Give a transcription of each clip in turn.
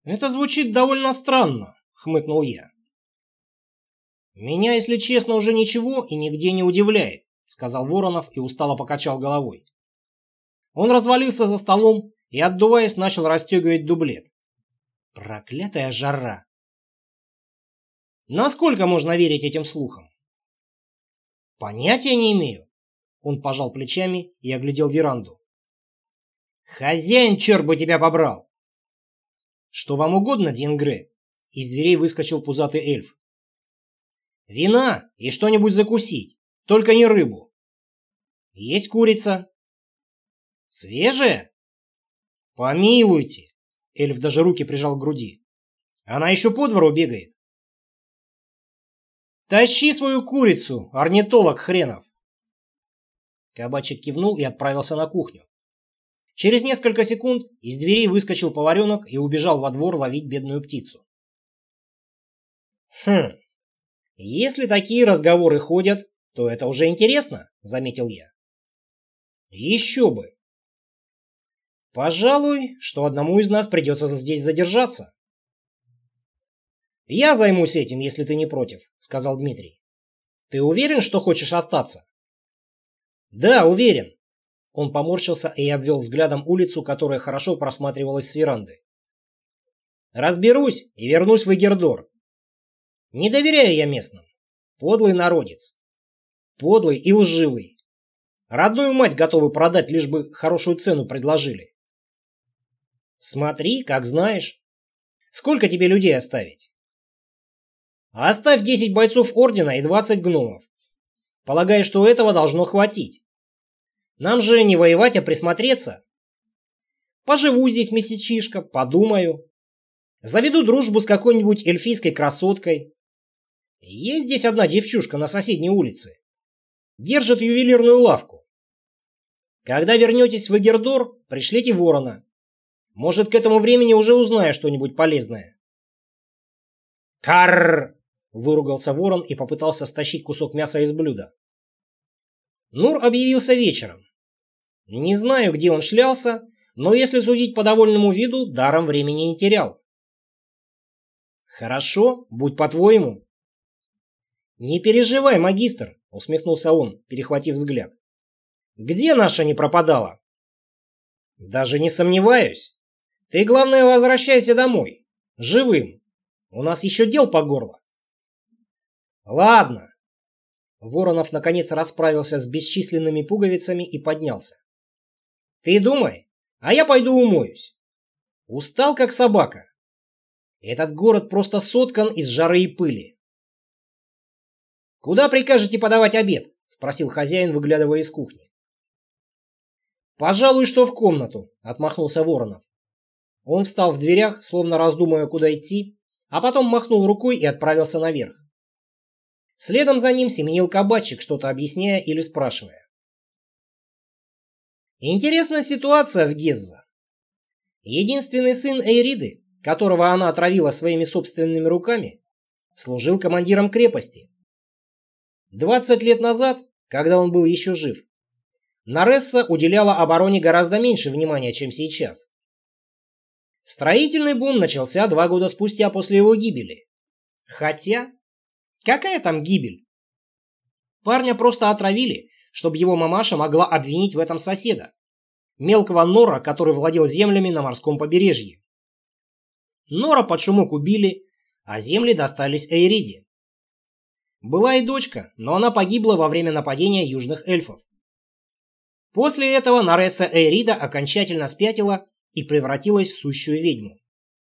Это звучит довольно странно, хмыкнул я. Меня, если честно, уже ничего и нигде не удивляет, сказал Воронов и устало покачал головой. Он развалился за столом и, отдуваясь, начал расстегивать дублет. Проклятая жара! Насколько можно верить этим слухам? Понятия не имею. Он пожал плечами и оглядел веранду. Хозяин, черт бы тебя побрал! Что вам угодно, Дингре? Из дверей выскочил пузатый эльф. Вина и что-нибудь закусить, только не рыбу. Есть курица. Свежая? Помилуйте. Эльф даже руки прижал к груди. Она еще по двору бегает. Тащи свою курицу, орнитолог хренов. Кабачик кивнул и отправился на кухню. Через несколько секунд из дверей выскочил поваренок и убежал во двор ловить бедную птицу. Если такие разговоры ходят, то это уже интересно, заметил я. Еще бы. Пожалуй, что одному из нас придется здесь задержаться. Я займусь этим, если ты не против, сказал Дмитрий. Ты уверен, что хочешь остаться? Да, уверен. Он поморщился и обвел взглядом улицу, которая хорошо просматривалась с веранды. Разберусь и вернусь в Эгердор. Не доверяю я местным. Подлый народец. Подлый и лживый. Родную мать готовы продать, лишь бы хорошую цену предложили. Смотри, как знаешь. Сколько тебе людей оставить? Оставь 10 бойцов ордена и 20 гномов. Полагаю, что этого должно хватить. Нам же не воевать, а присмотреться. Поживу здесь месячишко, подумаю. Заведу дружбу с какой-нибудь эльфийской красоткой. Есть здесь одна девчушка на соседней улице. Держит ювелирную лавку. Когда вернетесь в Эгердор, пришлите ворона. Может, к этому времени уже узнаю что-нибудь полезное. Карр! Выругался ворон и попытался стащить кусок мяса из блюда. Нур объявился вечером. Не знаю, где он шлялся, но если судить по довольному виду, даром времени не терял. Хорошо, будь по-твоему. Не переживай, магистр, усмехнулся он, перехватив взгляд. Где наша не пропадала? Даже не сомневаюсь. Ты, главное, возвращайся домой. Живым. У нас еще дел по горло. Ладно. Воронов наконец расправился с бесчисленными пуговицами и поднялся. Ты думай, а я пойду умоюсь. Устал, как собака. Этот город просто соткан из жары и пыли. Куда прикажете подавать обед? Спросил хозяин, выглядывая из кухни. Пожалуй, что в комнату, отмахнулся Воронов. Он встал в дверях, словно раздумывая, куда идти, а потом махнул рукой и отправился наверх. Следом за ним семенил кабачик, что-то объясняя или спрашивая. Интересная ситуация в Гезза. Единственный сын Эйриды, которого она отравила своими собственными руками, служил командиром крепости. 20 лет назад, когда он был еще жив, Наресса уделяла обороне гораздо меньше внимания, чем сейчас. Строительный бум начался 2 года спустя после его гибели. Хотя, какая там гибель? Парня просто отравили, чтобы его мамаша могла обвинить в этом соседа, мелкого Нора, который владел землями на морском побережье. Нора под шумок убили, а земли достались Эйриде. Была и дочка, но она погибла во время нападения южных эльфов. После этого Наресса Эйрида окончательно спятила и превратилась в сущую ведьму.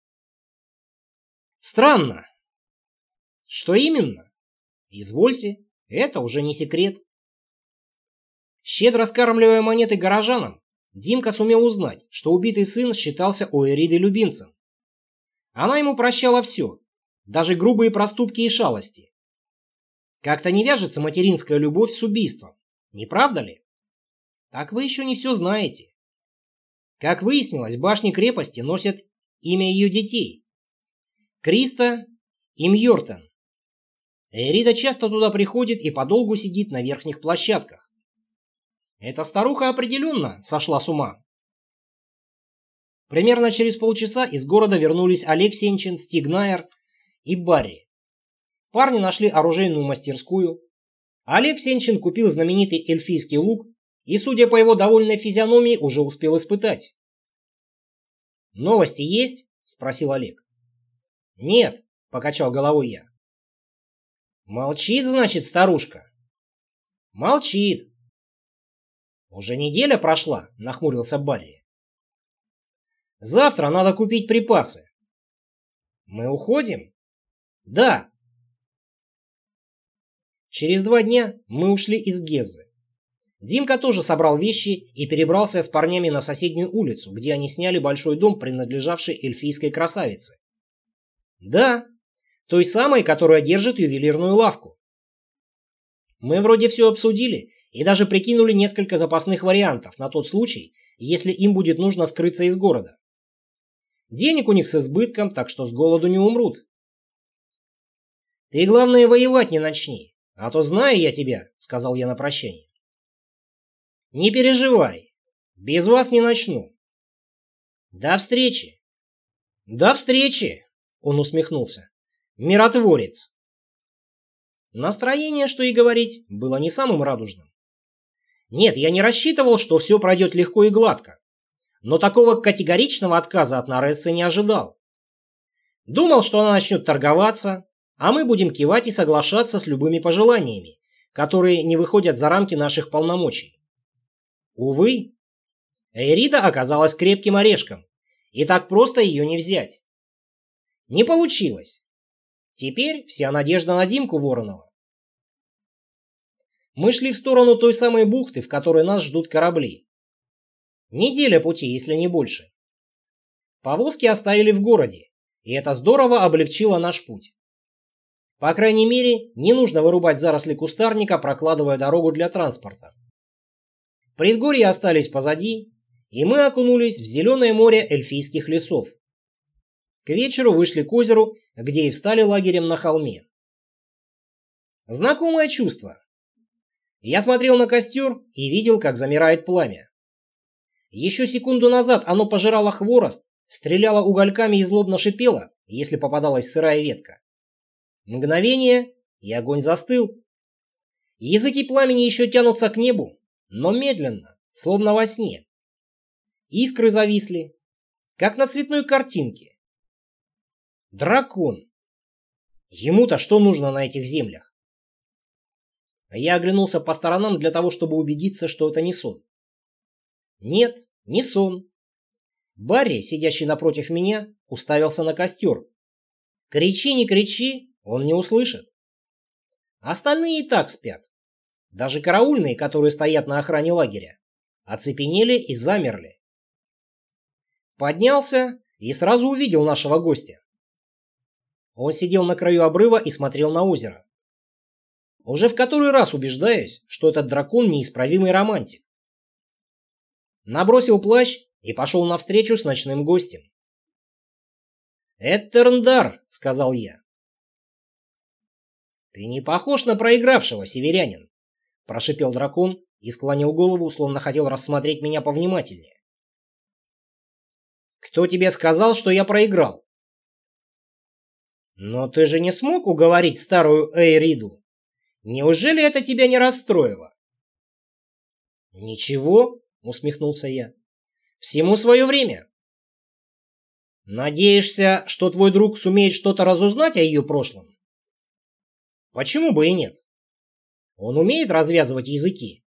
Странно. Что именно? Извольте, это уже не секрет. Щедро скармливая монеты горожанам, Димка сумел узнать, что убитый сын считался у Эриды любимцем. Она ему прощала все, даже грубые проступки и шалости. Как-то не вяжется материнская любовь с убийством, не правда ли? Так вы еще не все знаете. Как выяснилось, башни крепости носят имя ее детей. Криста и Мьёртен. Эрида часто туда приходит и подолгу сидит на верхних площадках. Эта старуха определенно сошла с ума. Примерно через полчаса из города вернулись Олег Сенчин, Стиг Найер и Барри. Парни нашли оружейную мастерскую. Олег Сенчин купил знаменитый эльфийский лук и, судя по его довольной физиономии, уже успел испытать. «Новости есть?» – спросил Олег. «Нет», – покачал головой я. «Молчит, значит, старушка?» «Молчит». «Уже неделя прошла», – нахмурился Барри. «Завтра надо купить припасы». «Мы уходим?» «Да». Через 2 дня мы ушли из Гезы. Димка тоже собрал вещи и перебрался с парнями на соседнюю улицу, где они сняли большой дом, принадлежавший эльфийской красавице. Да, той самой, которая держит ювелирную лавку. Мы вроде все обсудили и даже прикинули несколько запасных вариантов на тот случай, если им будет нужно скрыться из города. Денег у них с избытком, так что с голоду не умрут. «Ты, главное, воевать не начни, а то знаю я тебя», — сказал я на прощание. «Не переживай, без вас не начну». «До встречи». «До встречи», — он усмехнулся. «Миротворец». Настроение, что и говорить, было не самым радужным. Нет, я не рассчитывал, что все пройдет легко и гладко. Но такого категоричного отказа от Нарессы не ожидал. Думал, что она начнет торговаться, а мы будем кивать и соглашаться с любыми пожеланиями, которые не выходят за рамки наших полномочий. Увы, Эйрида оказалась крепким орешком, и так просто ее не взять. Не получилось. Теперь вся надежда на Димку Воронова. Мы шли в сторону той самой бухты, в которой нас ждут корабли. Неделя пути, если не больше. Повозки оставили в городе, и это здорово облегчило наш путь. По крайней мере, не нужно вырубать заросли кустарника, прокладывая дорогу для транспорта. Предгорья остались позади, и мы окунулись в зеленое море эльфийских лесов. К вечеру вышли к озеру, где и встали лагерем на холме. Знакомое чувство. Я смотрел на костер и видел, как замирает пламя. Еще секунду назад оно пожирало хворост, стреляло угольками и злобно шипело, если попадалась сырая ветка. Мгновение, и огонь застыл. Языки пламени еще тянутся к небу, но медленно, словно во сне. Искры зависли, как на цветной картинке. Дракон. Ему-то что нужно на этих землях? Я оглянулся по сторонам для того, чтобы убедиться, что это не сон. Нет, не сон. Барри, сидящий напротив меня, уставился на костер. Кричи, не кричи, он не услышит. Остальные и так спят. Даже караульные, которые стоят на охране лагеря, оцепенели и замерли. Поднялся и сразу увидел нашего гостя. Он сидел на краю обрыва и смотрел на озеро. Уже в который раз убеждаюсь, что этот дракон неисправимый романтик. Набросил плащ и пошел навстречу с ночным гостем. «Эттерндар», — сказал я. «Ты не похож на проигравшего, северянин», — прошипел дракон и склонил голову, словно хотел рассмотреть меня повнимательнее. «Кто тебе сказал, что я проиграл?» «Но ты же не смог уговорить старую Эйриду? Неужели это тебя не расстроило?» «Ничего», — усмехнулся я. «Всему свое время». «Надеешься, что твой друг сумеет что-то разузнать о ее прошлом?» «Почему бы и нет? Он умеет развязывать языки».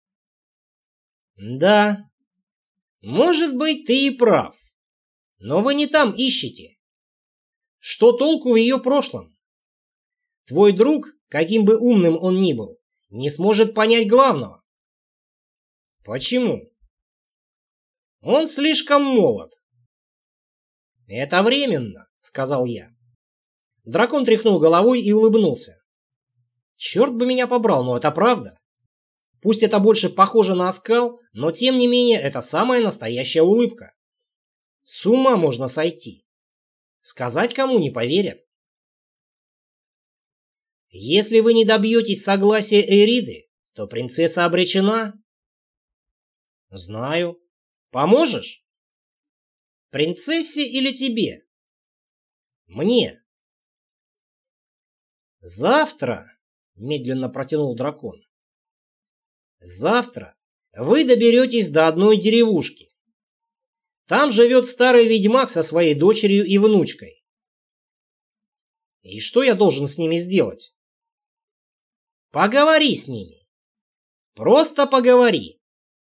«Да, может быть, ты и прав. Но вы не там ищете. Что толку в ее прошлом? Твой друг, каким бы умным он ни был, не сможет понять главного». «Почему?» «Он слишком молод». «Это временно», — сказал я. Дракон тряхнул головой и улыбнулся. «Черт бы меня побрал, но это правда. Пусть это больше похоже на оскал, но тем не менее это самая настоящая улыбка. С ума можно сойти. Сказать кому не поверят». «Если вы не добьетесь согласия Эриды, то принцесса обречена». «Знаю. Поможешь?» Принцессе или тебе? Мне. Завтра, медленно протянул дракон. Завтра вы доберетесь до одной деревушки. Там живет старый ведьмак со своей дочерью и внучкой. И что я должен с ними сделать? Поговори с ними. Просто поговори.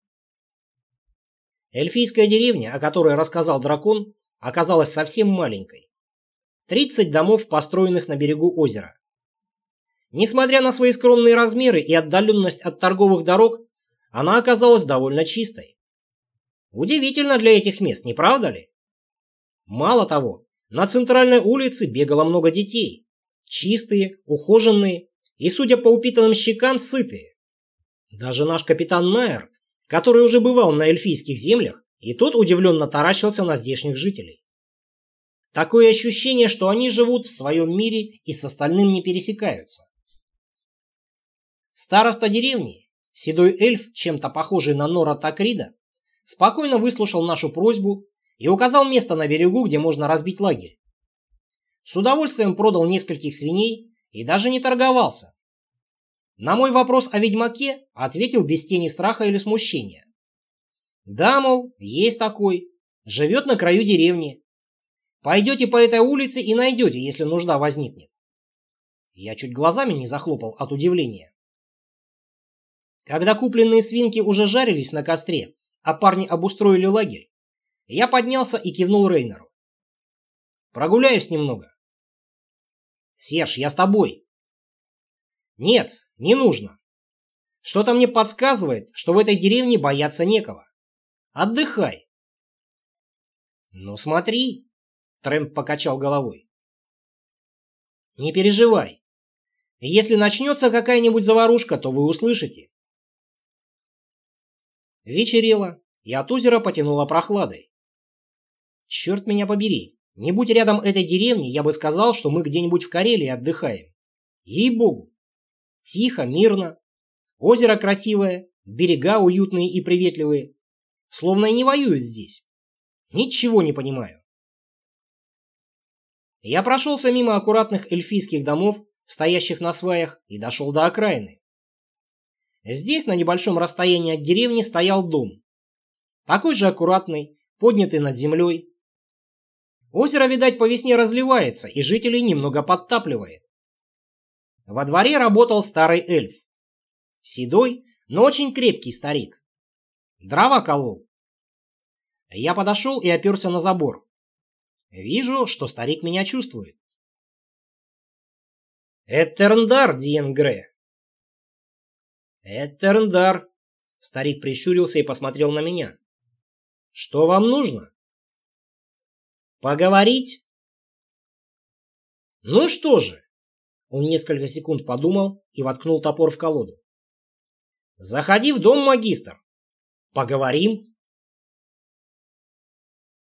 Эльфийская деревня, о которой рассказал дракон, оказалась совсем маленькой. 30 домов, построенных на берегу озера. Несмотря на свои скромные размеры и отдаленность от торговых дорог, она оказалась довольно чистой. Удивительно для этих мест, не правда ли? Мало того, на центральной улице бегало много детей. Чистые, ухоженные и, судя по упитанным щекам, сытые. Даже наш капитан Найер, который уже бывал на эльфийских землях, и тот удивленно таращился на здешних жителей. Такое ощущение, что они живут в своем мире и с остальным не пересекаются. Староста деревни, седой эльф, чем-то похожий на Нора Такрида, спокойно выслушал нашу просьбу и указал место на берегу, где можно разбить лагерь. С удовольствием продал нескольких свиней и даже не торговался. На мой вопрос о ведьмаке ответил без тени страха или смущения. Да, мол, есть такой, живет на краю деревни. Пойдете по этой улице и найдете, если нужда возникнет. Я чуть глазами не захлопал от удивления. Когда купленные свинки уже жарились на костре, а парни обустроили лагерь, я поднялся и кивнул Рейнеру. Прогуляюсь немного. Серж, я с тобой. Нет, не нужно. Что-то мне подсказывает, что в этой деревне бояться некого. Отдыхай. Ну смотри, Трэмп покачал головой. Не переживай. Если начнется какая-нибудь заварушка, то вы услышите. Вечерело, и от озера потянуло прохладой. Черт меня побери, не будь рядом этой деревни, я бы сказал, что мы где-нибудь в Карелии отдыхаем. Ей-богу. Тихо, мирно. Озеро красивое, берега уютные и приветливые. Словно и не воюют здесь. Ничего не понимаю. Я прошелся мимо аккуратных эльфийских домов, стоящих на сваях, и дошел до окраины. Здесь, на небольшом расстоянии от деревни, стоял дом. Такой же аккуратный, поднятый над землей. Озеро, видать, по весне разливается и жителей немного подтапливает. Во дворе работал старый эльф. Седой, но очень крепкий старик. Дрова колол. Я подошел и оперся на забор. Вижу, что старик меня чувствует. «Этерндар, Диенгре!» «Этерндар!» Старик прищурился и посмотрел на меня. «Что вам нужно?» «Поговорить?» «Ну что же?» Он несколько секунд подумал и воткнул топор в колоду. «Заходи в дом, магистр. Поговорим».